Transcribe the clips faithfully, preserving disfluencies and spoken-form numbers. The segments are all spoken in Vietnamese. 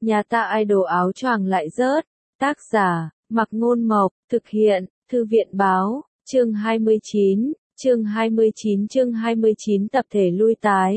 Nhà ta idol áo choàng lại rớt. Tác giả, Mặc Ngôn Mộc, thực hiện, Thư viện Báo, chương hai mươi chín, chương hai mươi chín chương hai mươi chín tập thể lui tái.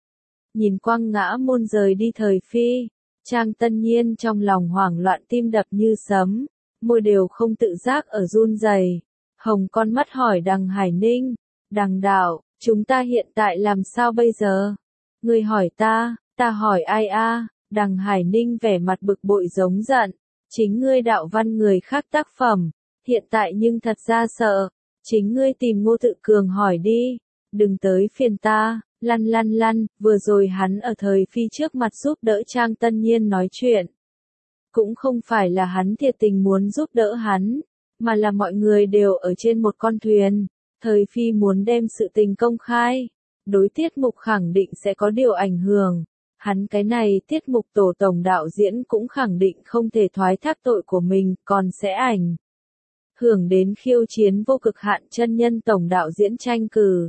Nhìn Quang Ngã Môn rời đi thời phi, Trang Tân Nhiên trong lòng hoảng loạn tim đập như sấm, môi đều không tự giác ở run rẩy. Hồng con mắt hỏi Đằng Hải Ninh, Đằng đạo, chúng ta hiện tại làm sao bây giờ? Ngươi hỏi ta, ta hỏi ai a? Đằng Hải Ninh vẻ mặt bực bội giống giận, chính ngươi đạo văn người khác tác phẩm, hiện tại nhưng thật ra sợ, chính ngươi tìm Ngô Tự Cường hỏi đi, đừng tới phiền ta, lăn lăn lăn, vừa rồi hắn ở thời phi trước mặt giúp đỡ Trang Tân Nhiên nói chuyện. Cũng không phải là hắn thiệt tình muốn giúp đỡ hắn, mà là mọi người đều ở trên một con thuyền, thời phi muốn đem sự tình công khai, đối tiết mục khẳng định sẽ có điều ảnh hưởng. Hắn cái này tiết mục tổ tổng đạo diễn cũng khẳng định không thể thoái thác tội của mình, còn sẽ ảnh hưởng đến khiêu chiến vô cực hạn chân nhân tổng đạo diễn tranh cử.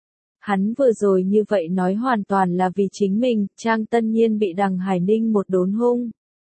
Hắn vừa rồi như vậy nói hoàn toàn là vì chính mình, Trang Tân Nhiên bị Đằng Hải Ninh một đốn hung.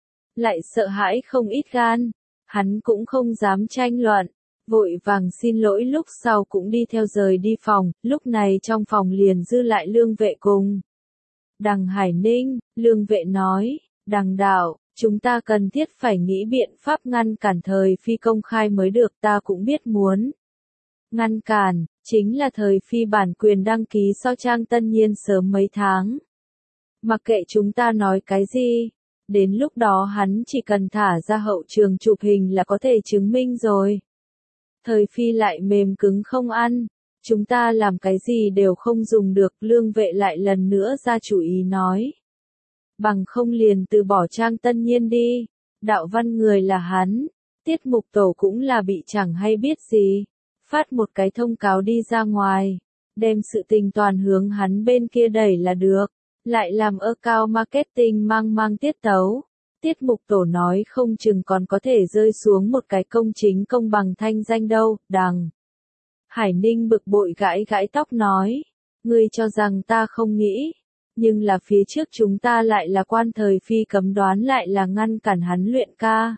Lại sợ hãi không ít gan, hắn cũng không dám tranh luận, vội vàng xin lỗi lúc sau cũng đi theo rời đi phòng, lúc này trong phòng liền dư lại Lương Vệ cùng Đằng Hải Ninh. Lương Vệ nói, Đằng đạo, chúng ta cần thiết phải nghĩ biện pháp ngăn cản thời phi công khai mới được, ta cũng biết muốn ngăn cản, chính là thời phi bản quyền đăng ký so Trang Tân Nhiên sớm mấy tháng. Mặc kệ chúng ta nói cái gì, đến lúc đó hắn chỉ cần thả ra hậu trường chụp hình là có thể chứng minh rồi. Thời phi lại mềm cứng không ăn, chúng ta làm cái gì đều không dùng được, Lương Vệ lại lần nữa ra chủ ý nói. Bằng không liền từ bỏ Trang Tân Nhiên đi, đạo văn người là hắn, tiết mục tổ cũng là bị chẳng hay biết gì, phát một cái thông cáo đi ra ngoài, đem sự tình toàn hướng hắn bên kia đẩy là được, lại làm ơ cao marketing mang mang tiết tấu. Tiết mục tổ nói không chừng còn có thể rơi xuống một cái công chính công bằng thanh danh đâu. Đằng Hải Ninh bực bội gãi gãi tóc nói, ngươi cho rằng ta không nghĩ, nhưng là phía trước chúng ta lại là quan thời phi cấm đoán lại là ngăn cản hắn luyện ca.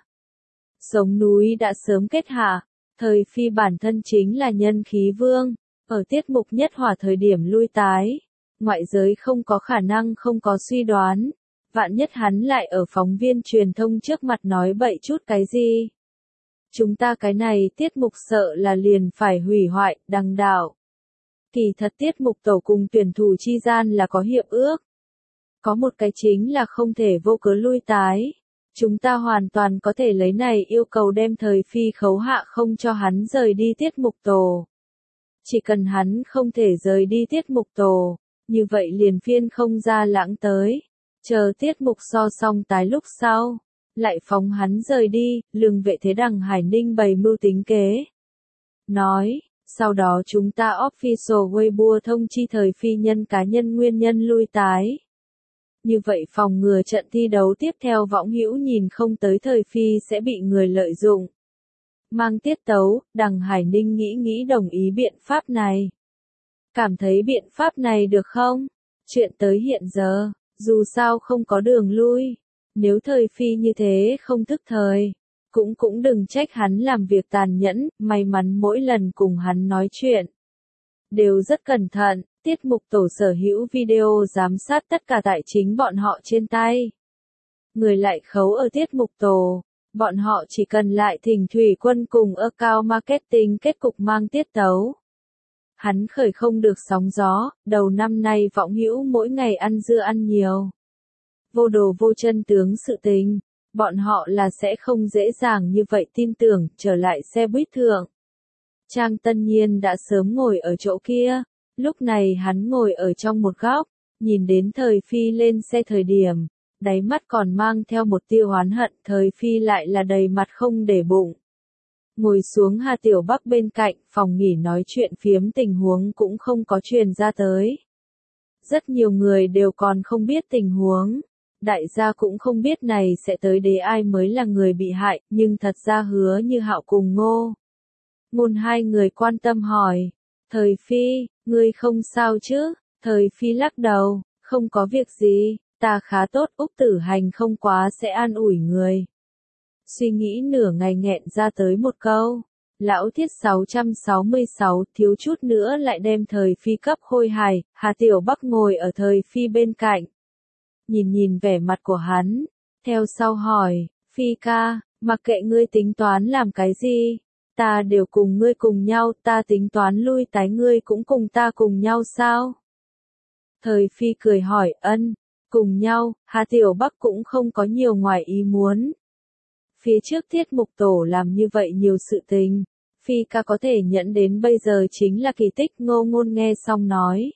Sống núi đã sớm kết hạ, thời phi bản thân chính là nhân khí vương, ở tiết mục nhất hỏa thời điểm lui tái, ngoại giới không có khả năng không có suy đoán. Vạn nhất hắn lại ở phóng viên truyền thông trước mặt nói bậy chút cái gì. Chúng ta cái này tiết mục sợ là liền phải hủy hoại. Đằng đạo. Kỳ thật tiết mục tổ cùng tuyển thủ chi gian là có hiệp ước. Có một cái chính là không thể vô cớ lui tái. Chúng ta hoàn toàn có thể lấy này yêu cầu đem thời phi khấu hạ không cho hắn rời đi tiết mục tổ. Chỉ cần hắn không thể rời đi tiết mục tổ, như vậy liền phiên không ra lãng tới. Chờ tiết mục so xong tái lúc sau, lại phóng hắn rời đi. Lương Vệ thế Đằng Hải Ninh bày mưu tính kế. Nói, sau đó chúng ta official Weibo thông chi thời phi nhân cá nhân nguyên nhân lui tái. Như vậy phòng ngừa trận thi đấu tiếp theo võng hữu nhìn không tới thời phi sẽ bị người lợi dụng. Mang tiết tấu, Đằng Hải Ninh nghĩ nghĩ đồng ý biện pháp này. Cảm thấy biện pháp này được không? Chuyện tới hiện giờ. Dù sao không có đường lui, nếu thời phi như thế không thức thời, cũng cũng đừng trách hắn làm việc tàn nhẫn, may mắn mỗi lần cùng hắn nói chuyện. Đều rất cẩn thận, tiết mục tổ sở hữu video giám sát tất cả tại chính bọn họ trên tay. Người lại khấu ở tiết mục tổ, bọn họ chỉ cần lại thỉnh thủy quân cùng account marketing kết cục mang tiết tấu. Hắn khởi không được sóng gió, đầu năm nay võng hữu mỗi ngày ăn dưa ăn nhiều. Vô đồ vô chân tướng sự tình, bọn họ là sẽ không dễ dàng như vậy tin tưởng, trở lại xe buýt thượng. Trang Tân Nhiên đã sớm ngồi ở chỗ kia, lúc này hắn ngồi ở trong một góc, nhìn đến thời phi lên xe thời điểm, đáy mắt còn mang theo một tia oán hận, thời phi lại là đầy mặt không để bụng. Ngồi xuống Hà Tiểu Bắc bên cạnh, phòng nghỉ nói chuyện phiếm tình huống cũng không có truyền ra tới. Rất nhiều người đều còn không biết tình huống. Đại gia cũng không biết này sẽ tới đế ai mới là người bị hại, nhưng thật ra Hứa Như Hạo cùng Ngô Ngôn hai người quan tâm hỏi. Thời phi, ngươi không sao chứ? Thời phi lắc đầu, không có việc gì, Ta khá tốt, Úc Tử Hành không quá sẽ an ủi người. Suy nghĩ nửa ngày nghẹn ra tới một câu. Lão thiết sáu trăm sáu mươi sáu thiếu chút nữa lại đem Thời Phi cấp khôi hài, Hà Tiểu Bắc ngồi ở Thời Phi bên cạnh. Nhìn nhìn vẻ mặt của hắn, theo sau hỏi, Phi ca, mặc kệ ngươi tính toán làm cái gì, ta đều cùng ngươi cùng nhau, ta tính toán lui tái ngươi cũng cùng ta cùng nhau sao? Thời Phi cười hỏi, ân, cùng nhau, Hà Tiểu Bắc cũng không có nhiều ngoài ý muốn. Phía trước Tiết Mục Tổ làm như vậy nhiều sự tình, Phi ca có thể nhẫn đến bây giờ chính là kỳ tích. Ngô Ngôn nghe xong nói.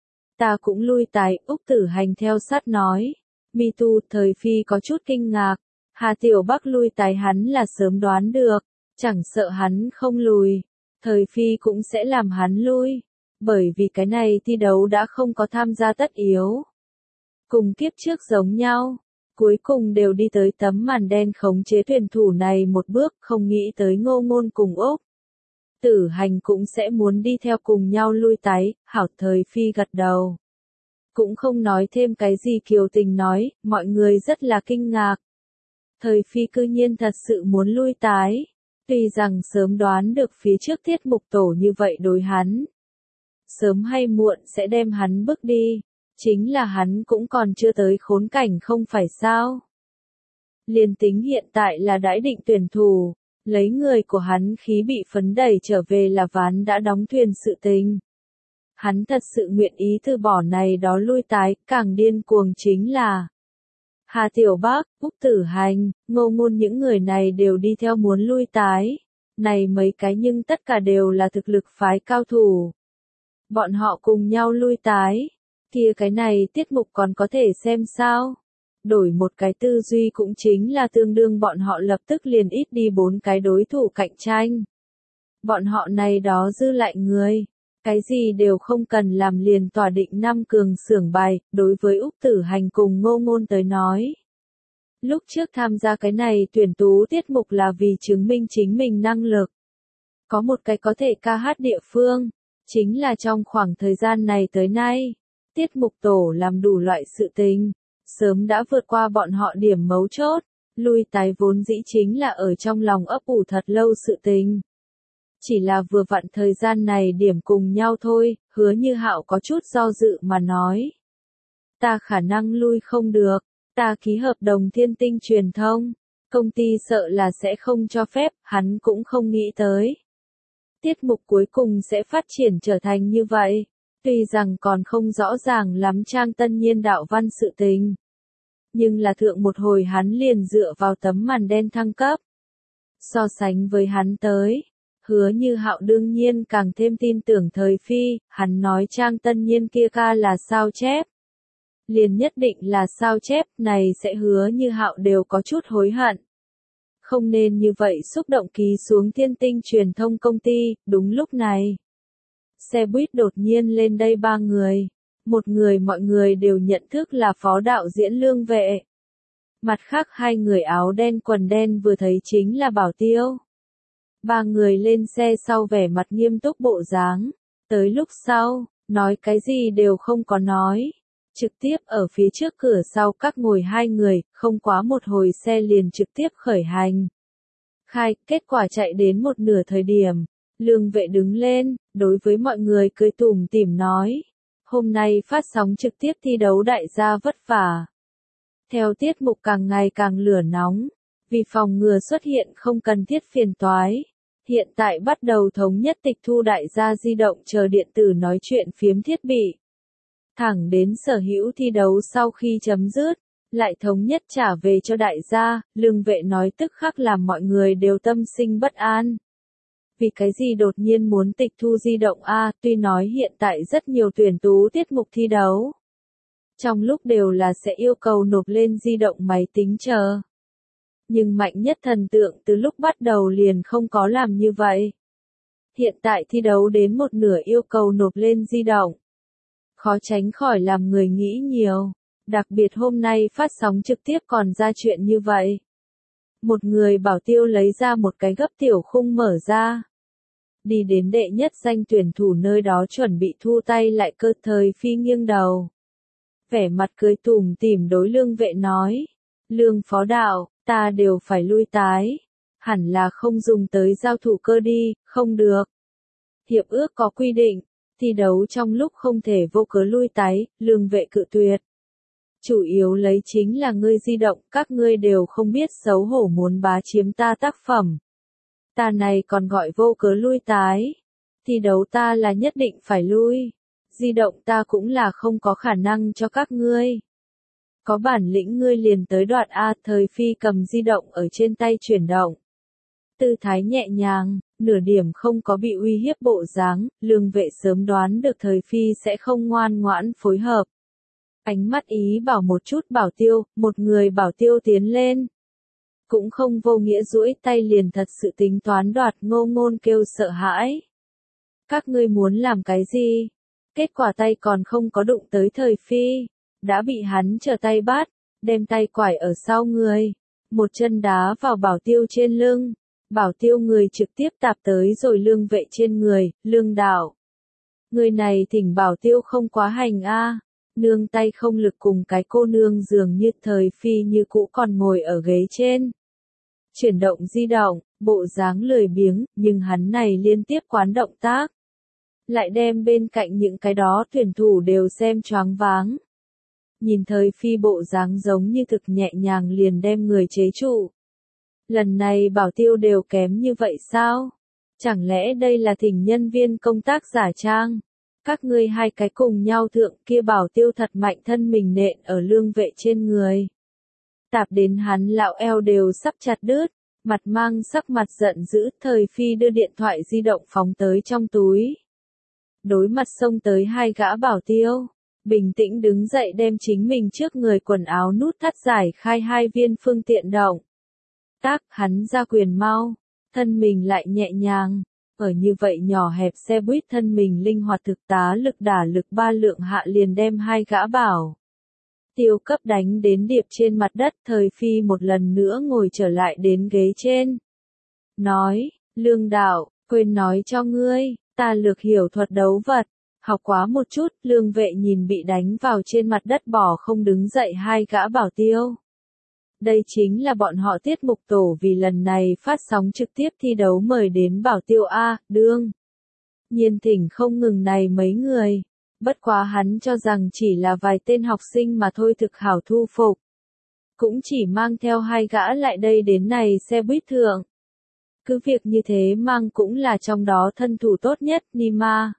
Ta cũng lui tái, Úc Tử Hành theo sát nói. Me too, Thời Phi có chút kinh ngạc. Hà Tiểu Bắc lui tái hắn là sớm đoán được, chẳng sợ hắn không lùi, Thời Phi cũng sẽ làm hắn lui, bởi vì cái này thi đấu đã không có tham gia tất yếu. Cùng kiếp trước giống nhau, cuối cùng đều đi tới tấm màn đen khống chế tuyển thủ này một bước, không nghĩ tới Ngô Ngôn cùng Úc Tử Hành cũng sẽ muốn đi theo cùng nhau lui tái. Hảo, Thời Phi gật đầu. Cũng không nói thêm cái gì, kiều tình nói, mọi người rất là kinh ngạc. Thời Phi cư nhiên thật sự muốn lui tái. Tuy rằng sớm đoán được phía trước Tiết Mục Tổ như vậy đối hắn, sớm hay muộn sẽ đem hắn bước đi, chính là hắn cũng còn chưa tới khốn cảnh không phải sao. Liên tính hiện tại là đãi định tuyển thủ, lấy người của hắn khí bị phấn đẩy trở về là ván đã đóng thuyền sự tình. Hắn thật sự nguyện ý từ bỏ này đó lui tái, càng điên cuồng chính là Hà Tiểu Bắc, Úc Tử Hành, Ngô Ngôn những người này đều đi theo muốn lui tái. Này mấy cái nhưng tất cả đều là thực lực phái cao thủ. Bọn họ cùng nhau lui tái. Kia cái này tiết mục còn có thể xem sao? Đổi một cái tư duy cũng chính là tương đương bọn họ lập tức liền ít đi bốn cái đối thủ cạnh tranh. Bọn họ này đó dư lại người. Cái gì đều không cần làm liền tỏa định năm cường xưởng bài, đối với Úc Tử Hành cùng Ngô Ngôn tới nói. Lúc trước tham gia cái này tuyển tú tiết mục là vì chứng minh chính mình năng lực. Có một cái có thể ca hát địa phương, chính là trong khoảng thời gian này tới nay, tiết mục tổ làm đủ loại sự tình, sớm đã vượt qua bọn họ điểm mấu chốt, lui tái vốn dĩ chính là ở trong lòng ấp ủ thật lâu sự tình. Chỉ là vừa vặn thời gian này điểm cùng nhau thôi, Hứa Như Hạo có chút do dự mà nói. Ta khả năng lui không được, ta ký hợp đồng Thiên Tinh truyền thông, công ty sợ là sẽ không cho phép, hắn cũng không nghĩ tới. Tiết mục cuối cùng sẽ phát triển trở thành như vậy, tuy rằng còn không rõ ràng lắm Trang Tân Nhiên đạo văn sự tình. Nhưng là thượng một hồi hắn liền dựa vào tấm màn đen thăng cấp. So sánh với hắn tới, Hứa Như Hạo đương nhiên càng thêm tin tưởng Thời Phi, hắn nói Trang Tân Nhiên kia ca là sao chép. Liền nhất định là sao chép, này sẽ Hứa Như Hạo đều có chút hối hận. Không nên như vậy xúc động ký xuống Thiên Tinh truyền thông công ty. Đúng lúc này, xe buýt đột nhiên lên đây ba người. Một người mọi người đều nhận thức là phó đạo diễn Lương Vệ. Mặt khác hai người áo đen quần đen vừa thấy chính là Bảo Tiêu. Ba người lên xe sau vẻ mặt nghiêm túc bộ dáng. Tới lúc sau, nói cái gì đều không có nói. Trực tiếp ở phía trước cửa sau các ngồi hai người, không quá một hồi xe liền trực tiếp khởi hành. Khai, kết quả chạy đến một nửa thời điểm, Lương Vệ đứng lên, đối với mọi người cười tủm tỉm nói. Hôm nay phát sóng trực tiếp thi đấu đại gia vất vả. Theo tiết mục càng ngày càng lửa nóng, vì phòng ngừa xuất hiện không cần thiết phiền toái. Hiện tại bắt đầu thống nhất tịch thu đại gia di động chờ điện tử nói chuyện phiếm thiết bị. Thẳng đến sở hữu thi đấu sau khi chấm dứt, lại thống nhất trả về cho đại gia, Lương Vệ nói tức khắc làm mọi người đều tâm sinh bất an. Vì cái gì đột nhiên muốn tịch thu di động a? Tuy nói hiện tại rất nhiều tuyển tú tiết mục thi đấu. Trong lúc đều là sẽ yêu cầu nộp lên di động máy tính chờ. Nhưng mạnh nhất thần tượng từ lúc bắt đầu liền không có làm như vậy. Hiện tại thi đấu đến một nửa yêu cầu nộp lên di động. Khó tránh khỏi làm người nghĩ nhiều. Đặc biệt hôm nay phát sóng trực tiếp còn ra chuyện như vậy. Một người Bảo Tiêu lấy ra một cái gấp tiểu khung mở ra. Đi đến đệ nhất danh tuyển thủ nơi đó chuẩn bị thu tay lại cơ. Thời Phi nghiêng đầu. vẻ mặt cười tủm tỉm đối Lương Vệ nói. Lương phó đạo, ta đều phải lui tái. Hẳn là không dùng tới giao thủ cơ đi, không được. Hiệp ước có quy định, thi đấu trong lúc không thể vô cớ lui tái, Lương Vệ cự tuyệt. Chủ yếu lấy chính là ngươi di động, các ngươi đều không biết xấu hổ muốn bá chiếm ta tác phẩm. Ta này còn gọi vô cớ lui tái. Thi đấu ta là nhất định phải lui. Di động ta cũng là không có khả năng cho các ngươi. Có bản lĩnh ngươi liền tới đoạn A. Thời Phi cầm di động ở trên tay chuyển động. Tư thái nhẹ nhàng, nửa điểm không có bị uy hiếp bộ dáng, Lương Vệ sớm đoán được Thời Phi sẽ không ngoan ngoãn phối hợp. Ánh mắt ý bảo một chút Bảo Tiêu, một người Bảo Tiêu tiến lên. Cũng không vô nghĩa duỗi tay liền thật sự tính toán đoạt. Ngô Ngôn kêu sợ hãi. Các ngươi muốn làm cái gì? Kết quả tay còn không có đụng tới Thời Phi. Đã bị hắn trở tay bắt, đem tay quải ở sau người. Một chân đá vào Bảo Tiêu trên lưng. Bảo Tiêu người trực tiếp tạp tới rồi Lương Vệ trên người, Lương đạo. Người này thỉnh Bảo Tiêu không quá hành a. Nương tay không lực cùng cái cô nương dường như Thời Phi như cũ còn ngồi ở ghế trên. Chuyển động di động, bộ dáng lười biếng, nhưng hắn này liên tiếp quán động tác. Lại đem bên cạnh những cái đó tuyển thủ đều xem choáng váng. Nhìn Thời Phi bộ dáng giống như thực nhẹ nhàng liền đem người chế trụ. Lần này Bảo Tiêu đều kém như vậy sao? Chẳng lẽ đây là thỉnh nhân viên công tác giả trang? Các ngươi hai cái cùng nhau thượng kia Bảo Tiêu thật mạnh thân mình nện ở Lương Vệ trên người. Tạp đến hắn lão eo đều sắp chặt đứt, mặt mang sắc mặt giận dữ. Thời Phi đưa điện thoại di động phóng tới trong túi. Đối mặt xông tới hai gã Bảo Tiêu, bình tĩnh đứng dậy đem chính mình trước người quần áo nút thắt giải khai hai viên phương tiện động. Tác hắn ra quyền mau, thân mình lại nhẹ nhàng. Ở như vậy nhỏ hẹp xe buýt thân mình linh hoạt thực tá lực đả lực ba lượng hạ liền đem hai gã Bảo Tiêu cấp đánh đến điệp trên mặt đất. Thời Phi một lần nữa ngồi trở lại đến ghế trên. Nói, Lương đạo, quên nói cho ngươi, ta lược hiểu thuật đấu vật, học quá một chút. Lương Vệ nhìn bị đánh vào trên mặt đất bỏ không đứng dậy hai gã Bảo Tiêu. Đây chính là bọn họ tiết mục tổ vì lần này phát sóng trực tiếp thi đấu mời đến Bảo Tiêu A, đương. Nhiên thỉnh không ngừng này mấy người. Bất quá hắn cho rằng chỉ là vài tên học sinh mà thôi thực hảo thu phục. Cũng chỉ mang theo hai gã lại đây đến này xe buýt thượng. Cứ việc như thế mang cũng là trong đó thân thủ tốt nhất, Nima.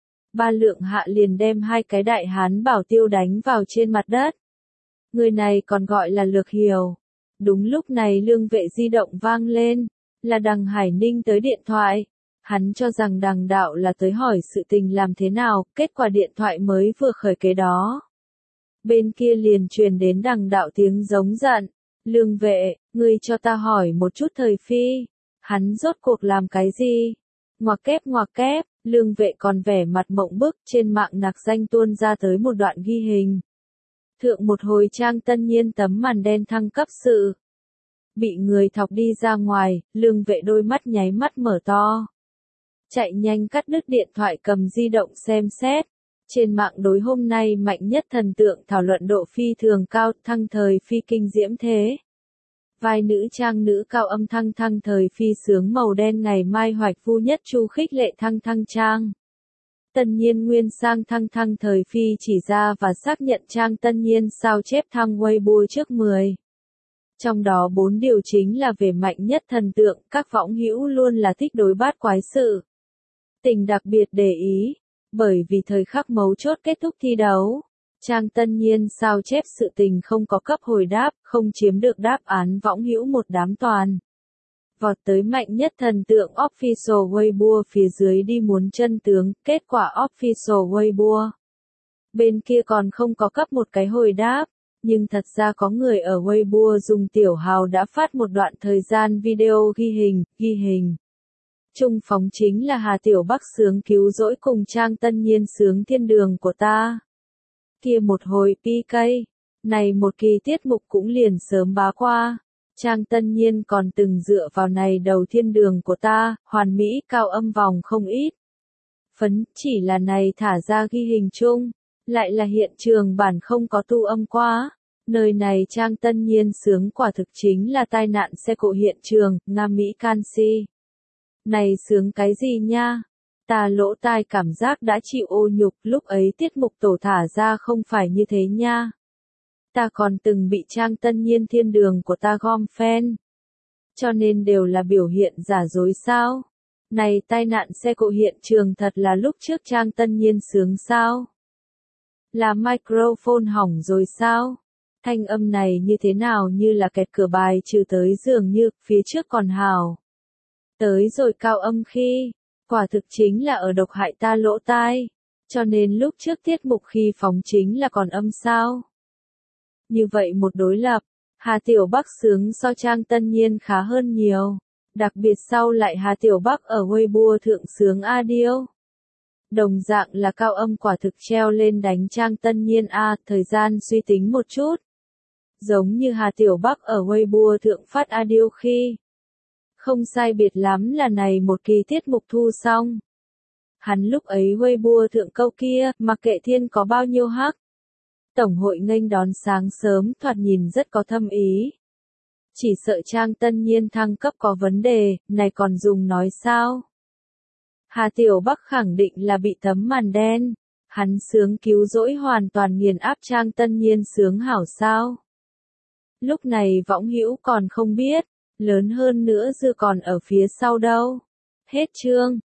Ba lượng hạ liền đem hai cái đại hán Bảo Tiêu đánh vào trên mặt đất. Người này còn gọi là Lược Hiểu. Đúng lúc này Lương Vệ di động vang lên, là Đằng Hải Ninh tới điện thoại. Hắn cho rằng Đằng đạo là tới hỏi sự tình làm thế nào, kết quả điện thoại mới vừa khởi kế đó. Bên kia liền truyền đến Đằng đạo tiếng giống giận. Lương Vệ, ngươi cho ta hỏi một chút Thời Phi. Hắn rốt cuộc làm cái gì? Ngoặc kép ngoặc kép, Lương Vệ còn vẻ mặt mộng bức. Trên mạng nạc danh tuôn ra tới một đoạn ghi hình. Thượng một hồi Trang Tân Nhiên tấm màn đen thăng cấp sự. Bị người thọc đi ra ngoài, Lương Vệ đôi mắt nháy mắt mở to. Chạy nhanh cắt đứt điện thoại cầm di động xem xét. Trên mạng đối hôm nay mạnh nhất thần tượng thảo luận độ phi thường cao, thăng Thời Phi kinh diễm thế. Vai nữ trang nữ cao âm thăng thăng Thời Phi sướng màu đen ngày mai hoạch phu nhất chu khích lệ thăng thăng Trang. Tân Nhiên nguyên sang thăng thăng Thời Phi chỉ ra và xác nhận Trang Tân Nhiên sao chép thăng Weibo trước mười. Trong đó bốn điều chính là về mạnh nhất thần tượng, các võng hữu luôn là thích đối bát quái sự. Tình đặc biệt để ý, bởi vì thời khắc mấu chốt kết thúc thi đấu. Trang Tân Nhiên sao chép sự tình không có cấp hồi đáp, không chiếm được đáp án võng hữu một đám toàn. Vọt tới mạnh nhất thần tượng Official Weibo phía dưới đi muốn chân tướng, kết quả Official Weibo. Bên kia còn không có cấp một cái hồi đáp, nhưng thật ra có người ở Weibo dùng tiểu hào đã phát một đoạn thời gian video ghi hình, ghi hình. Trung phóng chính là Hà Tiểu Bắc sướng cứu rỗi cùng Trang Tân Nhiên sướng thiên đường của ta. Kia một hồi pê ca, này một kỳ tiết mục cũng liền sớm bá qua. Trang Tân Nhiên còn từng dựa vào này đầu thiên đường của ta, hoàn mỹ cao âm vòng không ít. Phấn chỉ là này thả ra ghi hình chung, Lại là hiện trường bản không có tu âm quá. Nơi này Trang Tân Nhiên sướng quả thực chính là tai nạn xe cộ hiện trường, Nam Mỹ Canxi. Này sướng cái gì nha? Ta lỗ tai cảm giác đã chịu ô nhục, lúc ấy tiết mục tổ thả ra không phải như thế nha. Ta còn từng bị Trang Tân Nhiên thiên đường của ta gom fan. Cho nên đều là biểu hiện giả dối sao? Này tai nạn xe cộ hiện trường thật là lúc trước Trang Tân Nhiên sướng sao? Là microphone hỏng rồi sao? Thanh âm này như thế nào như là kẹt cửa bài trừ tới dường như, phía trước còn hào. Tới rồi cao âm khi, quả thực chính là ở độc hại ta lỗ tai. Cho nên lúc trước tiết mục khi phóng chính là còn âm sao? Như vậy một đối lập, Hà Tiểu Bắc sướng so Trang Tân Nhiên khá hơn nhiều. Đặc biệt sau lại Hà Tiểu Bắc ở Weibo thượng sướng Adio. Đồng dạng là cao âm quả thực treo lên đánh Trang Tân Nhiên A, thời gian suy tính một chút. Giống như Hà Tiểu Bắc ở Weibo thượng phát Adio khi. Không sai biệt lắm là này một kỳ tiết mục thu xong. Hắn lúc ấy Weibo thượng câu kia, mặc kệ thiên có bao nhiêu hắc. Tổng hội nghênh đón sáng sớm thoạt nhìn rất có thâm ý. Chỉ sợ Trang Tân Nhiên thăng cấp có vấn đề, này còn dùng nói sao? Hà Tiểu Bắc khẳng định là bị tấm màn đen. Hắn sướng cứu rỗi hoàn toàn nghiền áp Trang Tân Nhiên sướng hảo sao? Lúc này võng hữu còn không biết, lớn hơn nữa dư còn ở phía sau đâu. Hết chương.